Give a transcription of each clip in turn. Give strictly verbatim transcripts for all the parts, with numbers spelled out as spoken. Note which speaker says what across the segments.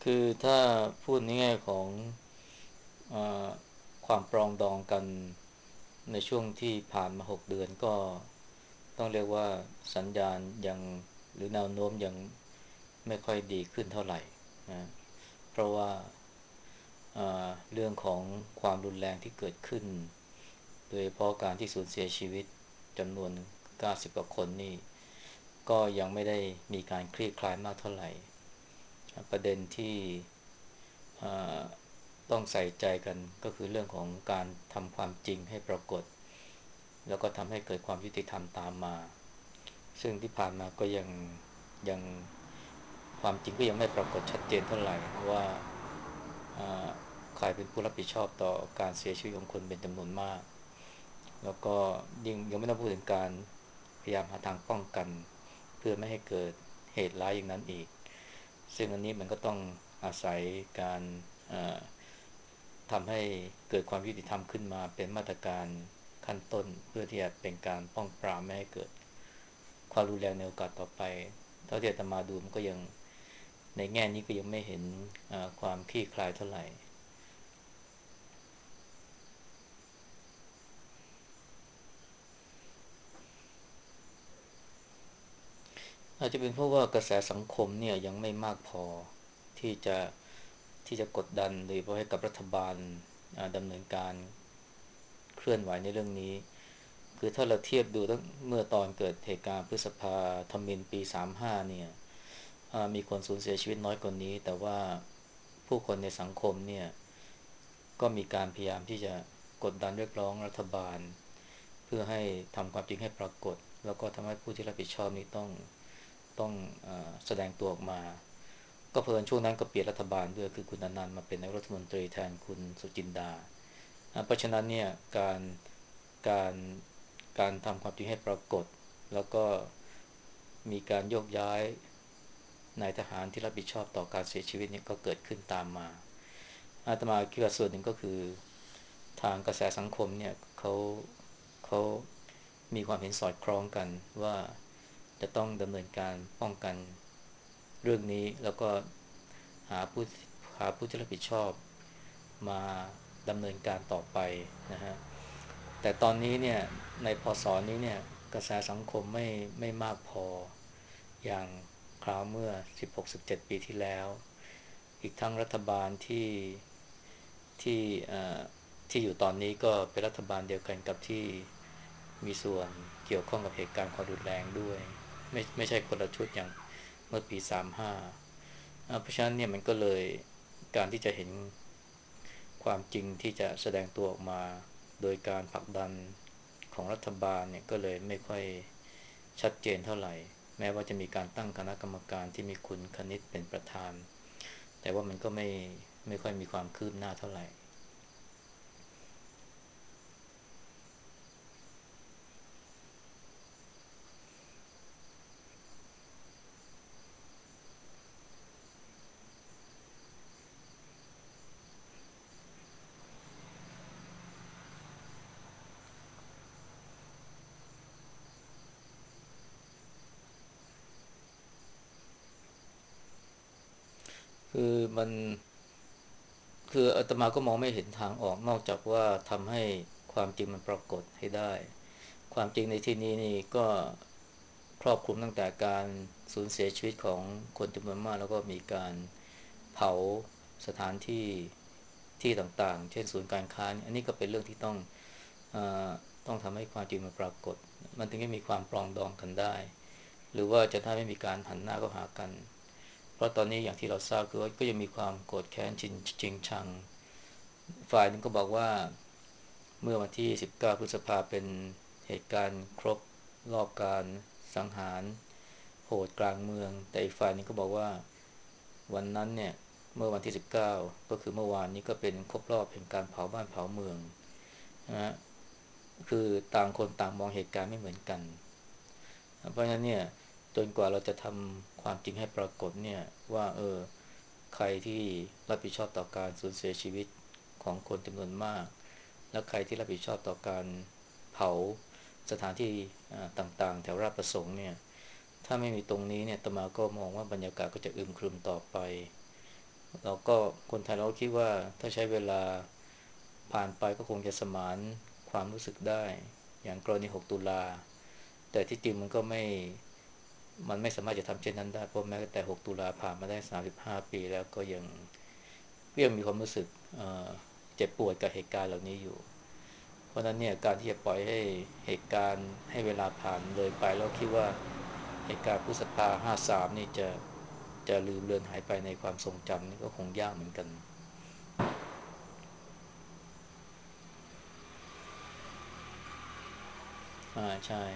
Speaker 1: คือถ้าพูดในแง่ของเออความปรองดองกันในช่วงที่ผ่านมาหกเดือนก็ต้องเรียกว่าสัญญาณยังหรือแนวโน้มยังไม่ค่อยดีขึ้นเท่าไหร่นะเพราะว่าเอ่อเรื่องของความรุนแรงที่เกิดขึ้นโดยเฉพาะการที่สูญเสียชีวิตจำนวนเก้าสิบกว่าคนนี่ก็ยังไม่ได้มีการคลี่คลายมากเท่าไหร่ประเด็นที่เอ่อ ต้องใส่ใจกันก็คือเรื่องของการทำความจริงให้ปรากฏแล้วก็ทำให้เกิดความยุติธรรมตามมาซึ่งที่ผ่านมาก็ยังยังความจริงก็ยังไม่ปรากฏชัดเจนเท่าไหร่ว่าใครเป็นผู้รับผิดชอบต่อการเสียชีวิตของคนเป็นจำนวนมากแล้วก็ยิ่งยังไม่ต้องพูดถึงการพยายามหาทางป้องกันเพื่อไม่ให้เกิดเหตุร้ายอย่างนั้นอีกซึ่งอันนี้มันก็ต้องอาศัยการทำให้เกิดความยุติธรรมขึ้นมาเป็นมาตรการขั้นต้นเพื่อที่จะเป็นการป้องปรามไม่ให้เกิดความรุนแรงในโอกาสต่อไปเท่าที่อาตมาดูมันก็ยังในแง่นี้ก็ยังไม่เห็นความคลี่คลายเท่าไหร่อาจจะเป็นเพราะว่ากระแสสังคมเนี่ยยังไม่มากพอที่จะที่จะกดดันโดยเฉพาะให้กับรัฐบาลดำเนินการเคลื่อนไหวในเรื่องนี้ คือถ้าเราเทียบดูตั้งเมื่อตอนเกิดเหตุการณ์พฤษภาธมิฬปีสามสิบห้าเนี่ยมีคนสูญเสียชีวิตน้อยกว่านี้แต่ว่าผู้คนในสังคมเนี่ยก็มีการพยายามที่จะกดดันเรียกร้องรัฐบาลเพื่อให้ทำความจริงให้ปรากฏแล้วก็ทำให้ผู้ที่รับผิดชอบนี้ต้องต้องเออแสดงตัวออกมาก็เพิ่นช่วงนั้นก็เปลี่ยนรัฐบาลด้วยคือคุณอนันต์มาเป็นนายกรัฐมนตรีแทนคุณสุจินดาเพราะฉะนั้นเนี่ยการการการทำความจริงให้ปรากฏแล้วก็มีการโยกย้ายนายทหารที่รับผิดชอบต่อการเสียชีวิตนี้ก็เกิดขึ้นตามมาอาตมาคิดว่าส่วนหนึ่งก็คือทางกระแสสังคมเนี่ยเขาเขามีความเห็นสอดคล้องกันว่าจะต้องดำเนินการป้องกันเรื่องนี้แล้วก็หาผู้หาผู้ที่รับผิดชอบมาดำเนินการต่อไปนะฮะ แต่ตอนนี้เนี่ยในพศนี้เนี่ยกระแสสังคมไม่ไม่มากพออย่างคราวเมื่อสิบหกถึงสิบเจ็ดปีที่แล้วอีกทั้งรัฐบาลที่ที่ที่อยู่ตอนนี้ก็เป็นรัฐบาลเดียวกันกับที่มีส่วนเกี่ยวข้องกับเหตุการณ์ความรุนแรงด้วยไม่ไม่ใช่คนละชุดอย่างเมื่อปีสามสิบห้าเพราะฉะนั้นเนี่ยมันก็เลยการที่จะเห็นความจริงที่จะแสดงตัวออกมาโดยการผลักดันของรัฐบาลเนี่ยก็เลยไม่ค่อยชัดเจนเท่าไหร่แม้ว่าจะมีการตั้งคณะกรรมการที่มีคุณคณิตเป็นประธานแต่ว่ามันก็ไม่ไม่ค่อยมีความคืบหน้าเท่าไหร่ คือมันคืออาตมาก็มองไม่เห็นทางออกนอกจากว่าทำให้ความจริงมันปรากฏให้ได้ความจริงในที่นี้นี่ก็ครอบคลุมตั้งแต่การสูญเสียชีวิตของคนจำนวนมากแล้วก็มีการเผาสถานที่ที่ต่างๆเช่นศูนย์การค้าอันนี้ก็เป็นเรื่องที่ต้องเออต้องทำให้ความจริงมันปรากฏมันถึงจะมีความปรองดองกันได้หรือว่าจะถ้าไม่มีการหันหน้าเข้าหากัน เพราะตอนนี้อย่างที่เราทราบคือว่าก็ยังมีความโกรธแค้นชิงชิงชังฝ่ายหนึงก็บอกว่าเมื่อวันที่สิบเก้าพฤษภาเป็นเหตุการณ์ครบรอบการสังหารโหดกลางเมืองแต่อีกฝ่ายหนึงก็บอกว่าวันนั้นเนี่ยเมื่อวันที่สิบเก้าก็คือเมื่อวานนี้ก็เป็นครบรอบแห่งการเผาบ้านเผาเมืองนะฮะคือต่างคนต่างมองเหตุการณ์ไม่เหมือนกัน เพราะฉะนั้นเนี่ยจนกว่าเราจะทำความจริงให้ปรากฏเนี่ยว่าเออใครที่รับผิดชอบต่อการสูญเสียชีวิตของคนจำนวนมากและใครที่รับผิดชอบต่อการเผาสถานที่ต่างๆแถวราชประสงค์เนี่ยถ้าไม่มีตรงนี้เนี่ยอาตมาก็มองว่าบรรยากาศก็จะอึมครึมต่อไปเราก็คนไทยเราก็คิดว่าถ้าใช้เวลาผ่านไปก็คงจะสมานความรู้สึกได้อย่างกรณีหกตุลาแต่ที่จริงมันก็ไม่มันไม่สามารถจะทำเช่นนั้นได้เพราะแม้แต่หกตุลาผ่านมาได้สามสิบห้าปีแล้วก็ยังยังมีความรู้สึกเอ่อเจ็บปวดกับเหตุการณ์เหล่านี้อยู่เพราะฉะนั้นเนี่ยการที่จะปล่อยให้เหตุการณ์ให้เวลาผ่านเลยไปแล้วคิดว่าเหตุการณ์พฤษภาห้าสามนี่จะจะลืมเลือนหายไปในความทรงจำนี่ก็คงยากเหมือนกันอ่าใช่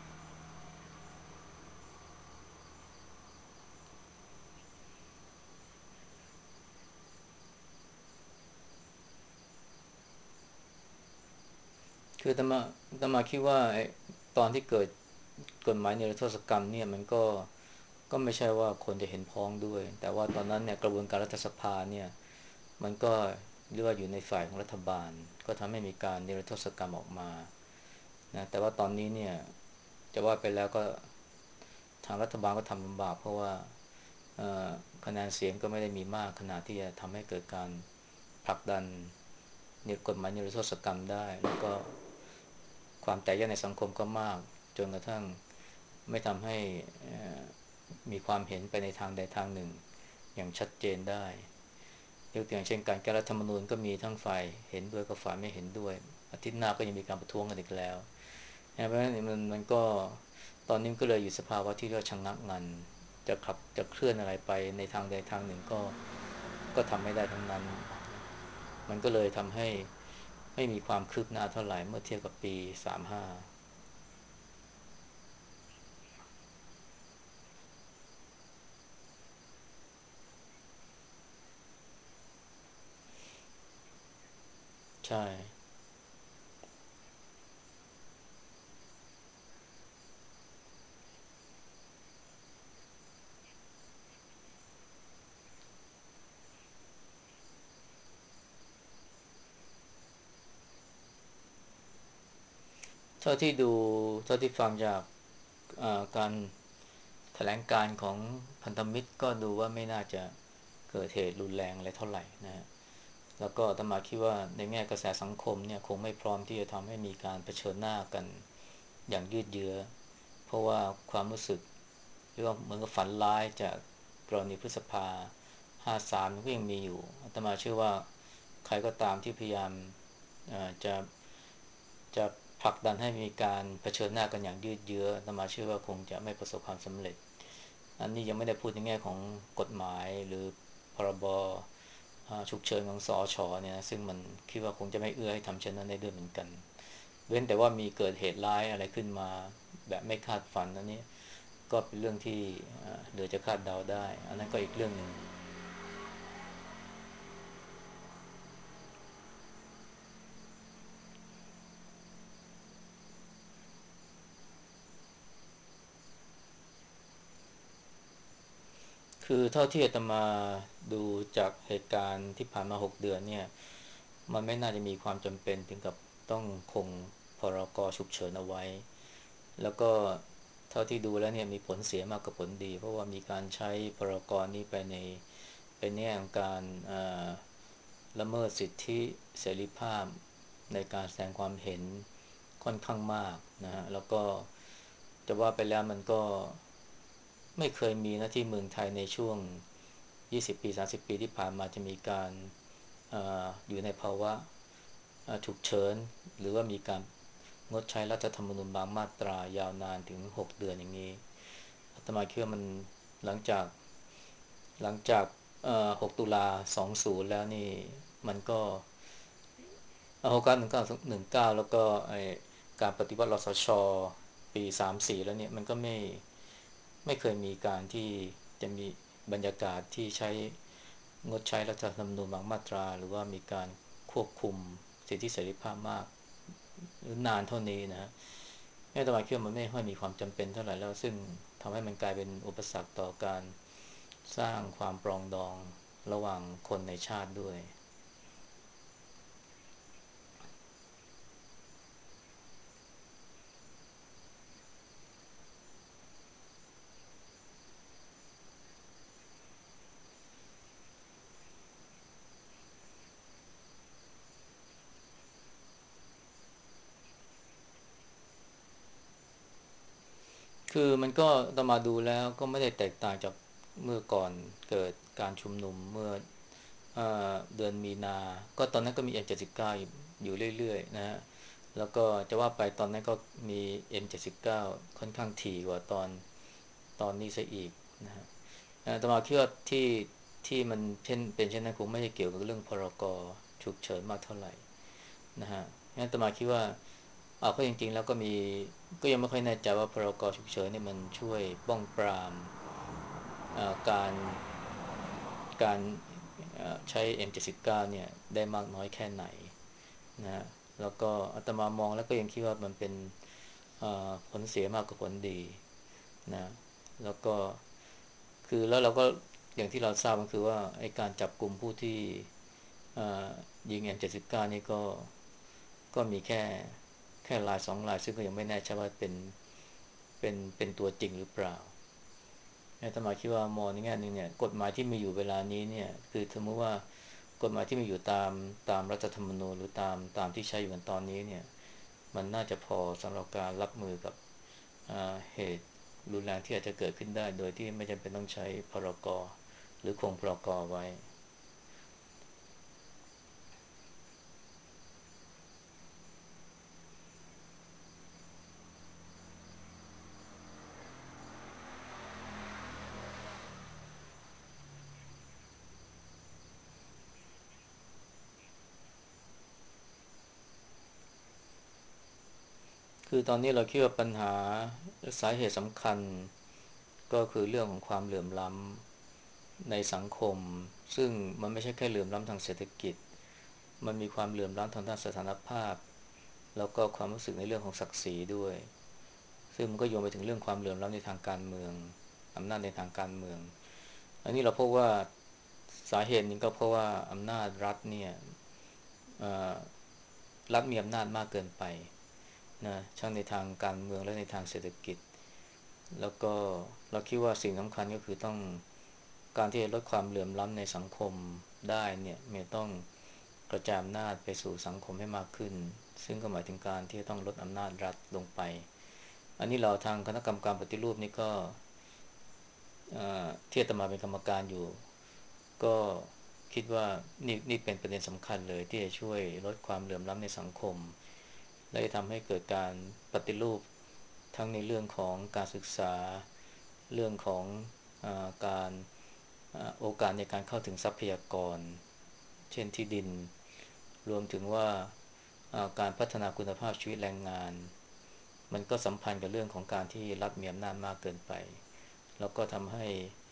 Speaker 1: คือตมาตมาคิดว่าไอ้ตอนที่เกิดกฎหมายนิรโทษกรรมเนี่ยมันก็ก็ไม่ใช่ว่าคนจะเห็นพ้องด้วยแต่ว่าตอนนั้นเนี่ยกระบวนการรัฐสภาเนี่ยมันก็เรียกว่าอยู่ในฝ่ายของรัฐบาลก็ทำให้มีการนิรโทษกรรมออกมานะแต่ว่าตอนนี้เนี่ยจะว่าไปแล้วก็ทางรัฐบาลก็ทำลำบากเพราะว่าคะแนนเสียงก็ไม่ได้มีมากขนาดที่จะทำให้เกิดการผลักดันนิกฎหมายนิรโทษกรรมได้แล้วก็ความแตกแยกในสังคมก็มากจนกระทั่งไม่ทำให้มีความเห็นไปในทางใดทางหนึ่งอย่างชัดเจนได้ยกตัวอย่างเช่นการแก้รัฐธรรมนูญก็มีทั้งฝ่ายเห็นด้วยกับฝ่ายไม่เห็นด้วยอาทิตย์หน้าก็ยังมีการประท้วงกันอีกแล้วเพราะฉะนั้นมันมันก็ตอนนี้ก็เลยอยู่สภาวะที่เรียกว่าชะงักงันจะขับจะเคลื่อนอะไรไปในทางใดทางหนึ่งก็ก็ทำไม่ได้ทั้งนั้นมันก็เลยทำให้ไม่มีความคืบหน้าเท่าไหร่เมื่อเทียบกับปีสามสิบห้าใช่เท่าที่ดูเท่าที่ฟังจากการแถลงการของพันธมิตรก็ดูว่าไม่น่าจะเกิดเหตุรุนแรงอะไรเท่าไหร่นะฮะ แล้วก็อาตมาคิดว่าในแง่กระแสสังคมเนี่ยคงไม่พร้อมที่จะทำให้มีการเผชิญหน้ากันอย่างยืดเยื้อเพราะว่าความรู้สึกหรือว่าเหมือนกับฝันร้ายจากกรณีพฤษภาห้าสามก็ยังมีอยู่อาตมาเชื่อว่าใครก็ตามที่พยายามจะจะผลักดันให้มีการเผชิญหน้ากันอย่างยืดเยื้ออาตมาเชื่อว่าคงจะไม่ประสบความสำเร็จอันนี้ยังไม่ได้พูดในแง่ของกฎหมายหรือพรบ ฉุกเฉินของสอชอเนี่ยนะซึ่งมันคิดว่าคงจะไม่เอื้อให้ทำเช่นนั้นได้ด้วยเหมือนกันเว้นแต่ว่ามีเกิดเหตุร้ายอะไรขึ้นมาแบบไม่คาดฝันอันนี้ก็เป็นเรื่องที่เหลือจะคาดเดาได้อันนั้นก็อีกเรื่องหนึ่งคือเท่าที่อาตมาดูจากเหตุการณ์ที่ผ่านมาหกเดือนเนี่ยมันไม่น่าจะมีความจำเป็นถึงกับต้องคงพรกฉุกเฉินเอาไว้ แล้วก็เท่าที่ดูแล้วเนี่ยมีผลเสียมากกว่าผลดีเพราะว่ามีการใช้พรกรนี้ไปในเป็นแง่ของการละเมิดสิทธิเสรีภาพในการแสดงความเห็นค่อนข้างมากนะฮะแล้วก็จะว่าไปแล้วมันก็ไม่เคยมีนะที่เมืองไทยในช่วงยี่สิบปีสามสิบปีที่ผ่านมาจะมีการออยู่ในภาวะฉุกเฉินหรือว่ามีการงดใช้รัฐธรรมนูญบางมาตรายาวนานถึงหกเดือนอย่างนี้อาตมาคิดว่ามันหลังจากหลังจากหกตุลาสองพันแล้วนี่มันก็หกเก้าหนึ่งเก้าหนึ่งเก้าแล้วก็ไอการปฏิวัติรสชปีสามสี่แล้วเนี่ยมันก็ไม่ไม่เคยมีการที่จะมีบรรยากาศที่ใช้งดใช้รัฐธรรมนูญบางมาตราหรือว่ามีการควบคุมสิทธิเสรีภาพมากหรือนานเท่านี้นะฮะ ให้ตมาคิดว่ามันไม่ค่อยมีความจำเป็นเท่าไหร่แล้วซึ่งทำให้มันกลายเป็นอุปสรรคต่อการสร้างความปรองดองระหว่างคนในชาติด้วยคือมันก็ตอนมาดูแล้วก็ไม่ได้แตกต่างจากเมื่อก่อนเกิดการชุมนุมเมื่อเอ่อเดือนมีนา ก็ตอนนั้นก็มี เอ็ม เจ็ดสิบเก้า อมเจ็ดสิบเก้าอยู่อยู่เรื่อยๆนะฮะแล้วก็จะว่าไปตอนนั้นก็มี เอ็ม เจ็ดสิบเก้า ค่อนข้างถี่กว่าตอนตอนนี้ซะอีกนะฮะเอ่อแต่มาคิดว่าที่ที่มันเช่นเป็นเช่นนั้นคงไม่ได้เกี่ยวกับเรื่องพรกฉุกเฉินมากเท่าไหร่นะฮะงั้นแต่มาคิดว่าเอาเข้าจริงๆแล้วก็มีก็ยังไม่ค่อยแน่ใจว่าพรกฉุกเฉินเนี่ยมันช่วยป้องปรามเอ่อการการเอ่อใช้ เอ็ม เจ็ดสิบเก้า เก้าเนี่ยได้มากน้อยแค่ไหนนะฮะแล้วก็อาตมามองแล้วก็ยังคิดว่ามันเป็นเอ่อผลเสียมากกว่าผลดีนะแล้วก็คือแล้วเราก็อย่างที่เราทราบก็คือว่าไอ้การจับกลุ่มผู้ที่เอ่อยิง เอ็ม เจ็ดสิบเก้า นี่ก็ก็มีแค่แค่รายสองรายซึ่งก็ยังไม่แน่ชัดว่าเป็นเป็นเป็นตัวจริงหรือเปล่าอาตมาคิดว่ามองในแง่หนึงเนี่ยกฎหมายที่มีอยู่เวลานี้เนี่ยคือสมมติว่ากฎหมายที่มีอยู่ตามตามรัฐธรรมนูญหรือตามตามที่ใช้อยู่ในตอนนี้เนี่ยมันน่าจะพอสำหรับการรับมือกับอ่าเหตุรุนแรงที่อาจจะเกิดขึ้นได้โดยที่ไม่จำเป็นต้องใช้พรกหรือคงพรกไว้ คือตอนนี้เราคิดว่าปัญหาสาเหตุสำคัญก็คือเรื่องของความเหลื่อมล้ำในสังคมซึ่งมันไม่ใช่แค่เหลื่อมล้ำทางเศรษฐกิจมันมีความเหลื่อมล้ำทางด้านสถานภาพแล้วก็ความรู้สึกในเรื่องของศักดิ์ศรีด้วยซึ่งมันก็โยงไปถึงเรื่องความเหลื่อมล้ำในทางการเมืองอำนาจในทางการเมืองอันนี้เราพบว่าสาเหตุนี้ก็เพราะว่าอำนาจรัฐเนี่ยรัฐมีอำนาจมากเกินไปนะทั้งในทางการเมืองและในทางเศรษฐกิจ แล้วก็เราคิดว่าสิ่งสำคัญก็คือต้องการที่จะลดความเหลื่อมล้ำในสังคมได้เนี่ยมันต้องกระจายอำนาจไปสู่สังคมให้มากขึ้นซึ่งก็หมายถึงการที่จะต้องลดอำนาจรัฐลงไปอันนี้เราทางคณะกรรมการปฏิรูปนี่ก็ที่อาตมาเป็นกรรมการอยู่ก็คิดว่านี่นี่เป็นประเด็นสำคัญเลยที่จะช่วยลดความเหลื่อมล้ำในสังคมและจะทำให้เกิดการปฏิรูป ทั้งในเรื่องของการศึกษาเรื่องของอาการโอกาสในการเข้าถึงทรัพยากรเช่นที่ดินรวมถึงว่าการพัฒนาคุณภาพชีวิตแรงงานมันก็สัมพันธ์กับเรื่องของการที่รัฐมีอำนาจมากเกินไปแล้วก็ทำให้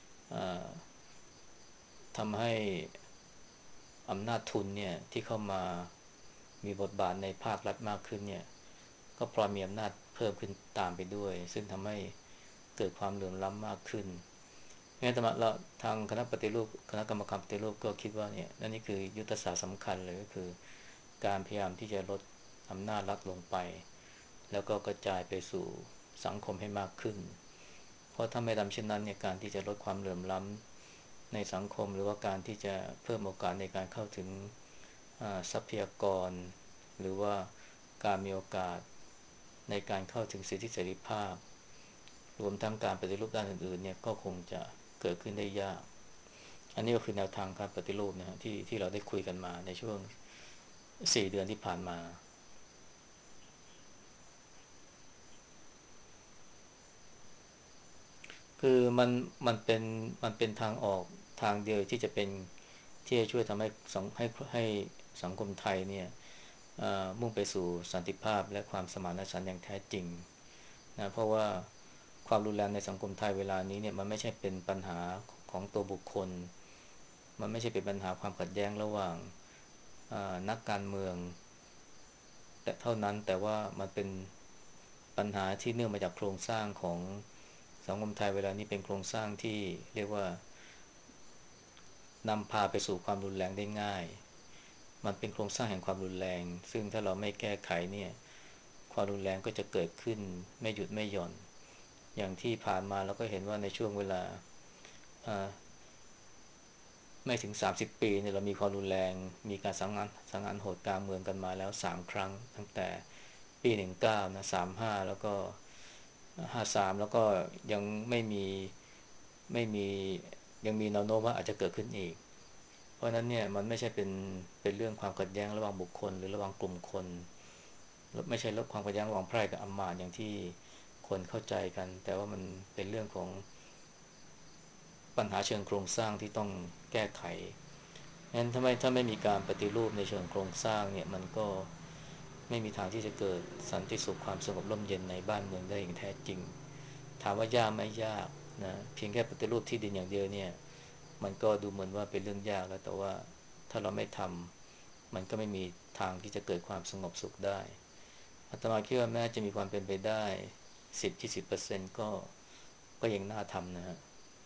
Speaker 1: ทำให้อำนาจทุนเนี่ยที่เข้ามามีบทบาทในภาครัฐมากขึ้นเนี่ยก็พลอยมีอำนาจเพิ่มขึ้นตามไปด้วยซึ่งทำให้เกิดความเหลื่อมล้ำมากขึ้นงั้นแต่เราทางคณะปฏิรูปคณะกรรมการปฏิรูปก็คิดว่าเนี่ยนั่นนี่คือยุทธศาสตร์สำคัญเลยก็คือการพยายามที่จะลดอำนาจรัฐลงไปแล้วก็กระจายไปสู่สังคมให้มากขึ้นเพราะถ้าไม่ทำเช่นนั้นเนี่ยการที่จะลดความเหลื่อมล้ำในสังคมหรือว่าการที่จะเพิ่มโอกาสในการเข้าถึงทรัพยากรหรือว่าการมีโอกาสในการเข้าถึงสิทธิเสรีภาพรวมทั้งการปฏิรูปด้านอื่นๆเนี่ยก็คงจะเกิดขึ้นได้ยากอันนี้ก็คือแนวทางการปฏิรูปนะฮะที่ที่เราได้คุยกันมาในช่วงสี่เดือนที่ผ่านมาคือมันมันเป็นมันเป็นทางออกทางเดียวที่จะเป็นที่จะช่วยทำให้สังให้ให้สังคมไทยเนี่ยมุ่งไปสู่สันติภาพและความสมานฉันท์อย่างแท้จริงนะเพราะว่าความรุนแรงในสังคมไทยเวลานี้เนี่ยมันไม่ใช่เป็นปัญหาของตัวบุคคลมันไม่ใช่เป็นปัญหาความขัดแย้งระหว่างนักการเมืองแต่เท่านั้นแต่ว่ามันเป็นปัญหาที่เนื่องมาจากโครงสร้างของสังคมไทยเวลานี้เป็นโครงสร้างที่เรียกว่านำพาไปสู่ความรุนแรงได้ง่ายมันเป็นโครงสร้างแห่งความรุนแรงซึ่งถ้าเราไม่แก้ไขเนี่ยความรุนแรงก็จะเกิดขึ้นไม่หยุดไม่หย่อนอย่างที่ผ่านมาเราก็เห็นว่าในช่วงเวลาไม่ถึงสามสิบปีเนี่ยเรามีความรุนแรงมีการสังหารสังหารโหดกลางเมืองกันมาแล้วสามครั้งตั้งแต่ปีหนึ่งเก้านะสามห้าแล้วก็ห้าสามแล้วก็ยังไม่มีไม่มียังมีแนวโน้มว่าอาจจะเกิดขึ้นอีกเพราะนั้นเนี่ยมันไม่ใช่เป็นเป็นเรื่องความขัดแย้งระหว่างบุคคลหรือระหว่างกลุ่มคนไม่ใช่เรื่องความขัดแย้งระหว่างไพร่กับอำมาตย์อย่างที่คนเข้าใจกันแต่ว่ามันเป็นเรื่องของปัญหาเชิงโครงสร้างที่ต้องแก้ไขงั้นถ้าไม่ถ้าไม่มีการปฏิรูปในเชิงโครงสร้างเนี่ยมันก็ไม่มีทางที่จะเกิดสันติสุขความสงบร่มเย็นในบ้านเมืองได้อย่างแท้จริงถามว่ายากไหมยากนะเพียงแค่ปฏิรูปที่ดินอย่างเดียวเนี่ยมันก็ดูเหมือนว่าเป็นเรื่องยากแล้วแต่ว่าถ้าเราไม่ทำมันก็ไม่มีทางที่จะเกิดความสงบสุขได้อาตมาคิดว่าแม้จะมีความเป็นไปได้สิบถึงยี่สิบเปอร์เซ็นต์ก็ก็ยังน่าทำนะฮะ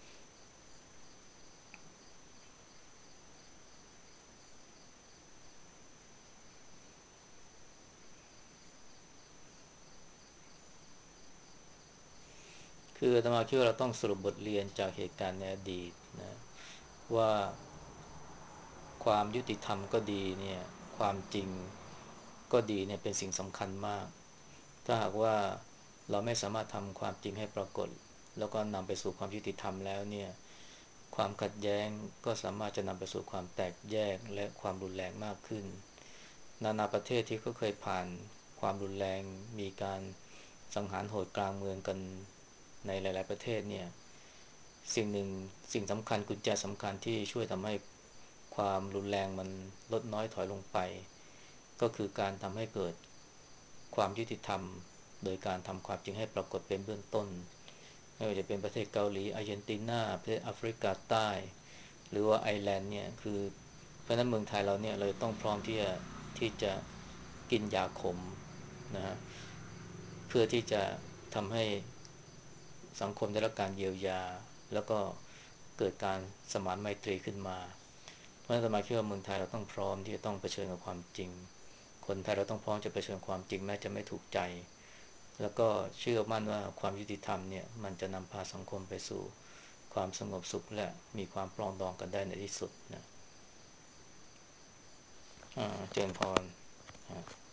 Speaker 1: คืออาตมาคิดว่าเราต้องสรุปบทเรียนจากเหตุการณ์ในอดีตนะว่าความยุติธรรมก็ดีเนี่ยความจริงก็ดีเนี่ยเป็นสิ่งสำคัญมากถ้าหากว่าเราไม่สามารถทำความจริงให้ปรากฏแล้วก็นำไปสู่ความยุติธรรมแล้วเนี่ยความขัดแย้งก็สามารถจะนำไปสู่ความแตกแยกและความรุนแรงมากขึ้นนานาประเทศที่เขาเคยผ่านความรุนแรงมีการสังหารโหดกลางเมืองกันในหลายๆประเทศเนี่ย สิ่งหนึ่งสิ่งสำคัญกุญแจสำคัญที่ช่วยทำให้ความรุนแรงมันลดน้อยถอยลงไปก็คือการทำให้เกิดความยุติธรรมโดยการทำความจริงให้ปรากฏเป็นเบื้องต้นไม่ว่าจะเป็นประเทศเกาหลีอาร์เจนตินาประเทศแอฟริกาใต้หรือว่าไอร์แลนด์เนี่ยคือเพราะฉะนั้นเมืองไทยเราเนี่ยเราต้องพร้อมที่จะที่จะกินยาขมนะฮะเพื่อที่จะทำให้ สังคมได้รับการเยียวยาแล้วก็เกิดการสมานไมตรีขึ้นมาเพราะฉะนั้นสมาคิดว่าเมืองไทยเราต้องพร้อมที่จะต้องเผชิญกับความจริงคนไทยเราต้องพร้อมจะเผชิญความจริงแม้จะไม่ถูกใจแล้วก็เชื่อมั่นว่าความยุติธรรมเนี่ยมันจะนำพาสังคมไปสู่ความสงบสุขและมีความปรองดองกันได้ในที่สุดนะอ่าเจริญพร